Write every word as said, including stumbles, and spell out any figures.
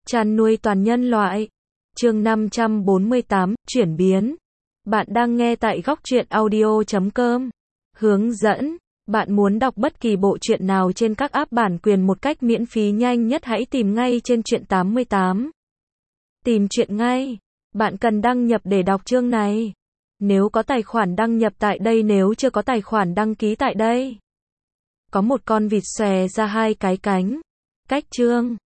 Chăn nuôi toàn nhân loại. Chương năm trăm bốn mươi tám, chuyển biến. Bạn đang nghe tại góc truyện audio chấm com. Hướng dẫn. Bạn muốn đọc bất kỳ bộ truyện nào trên các app bản quyền một cách miễn phí nhanh nhất, hãy tìm ngay trên truyện tám mươi tám. Tìm truyện ngay. Bạn cần đăng nhập để đọc chương này. Nếu có tài khoản đăng nhập tại đây, nếu chưa có tài khoản đăng ký tại đây. Có một con vịt xòe ra hai cái cánh. Cách chương.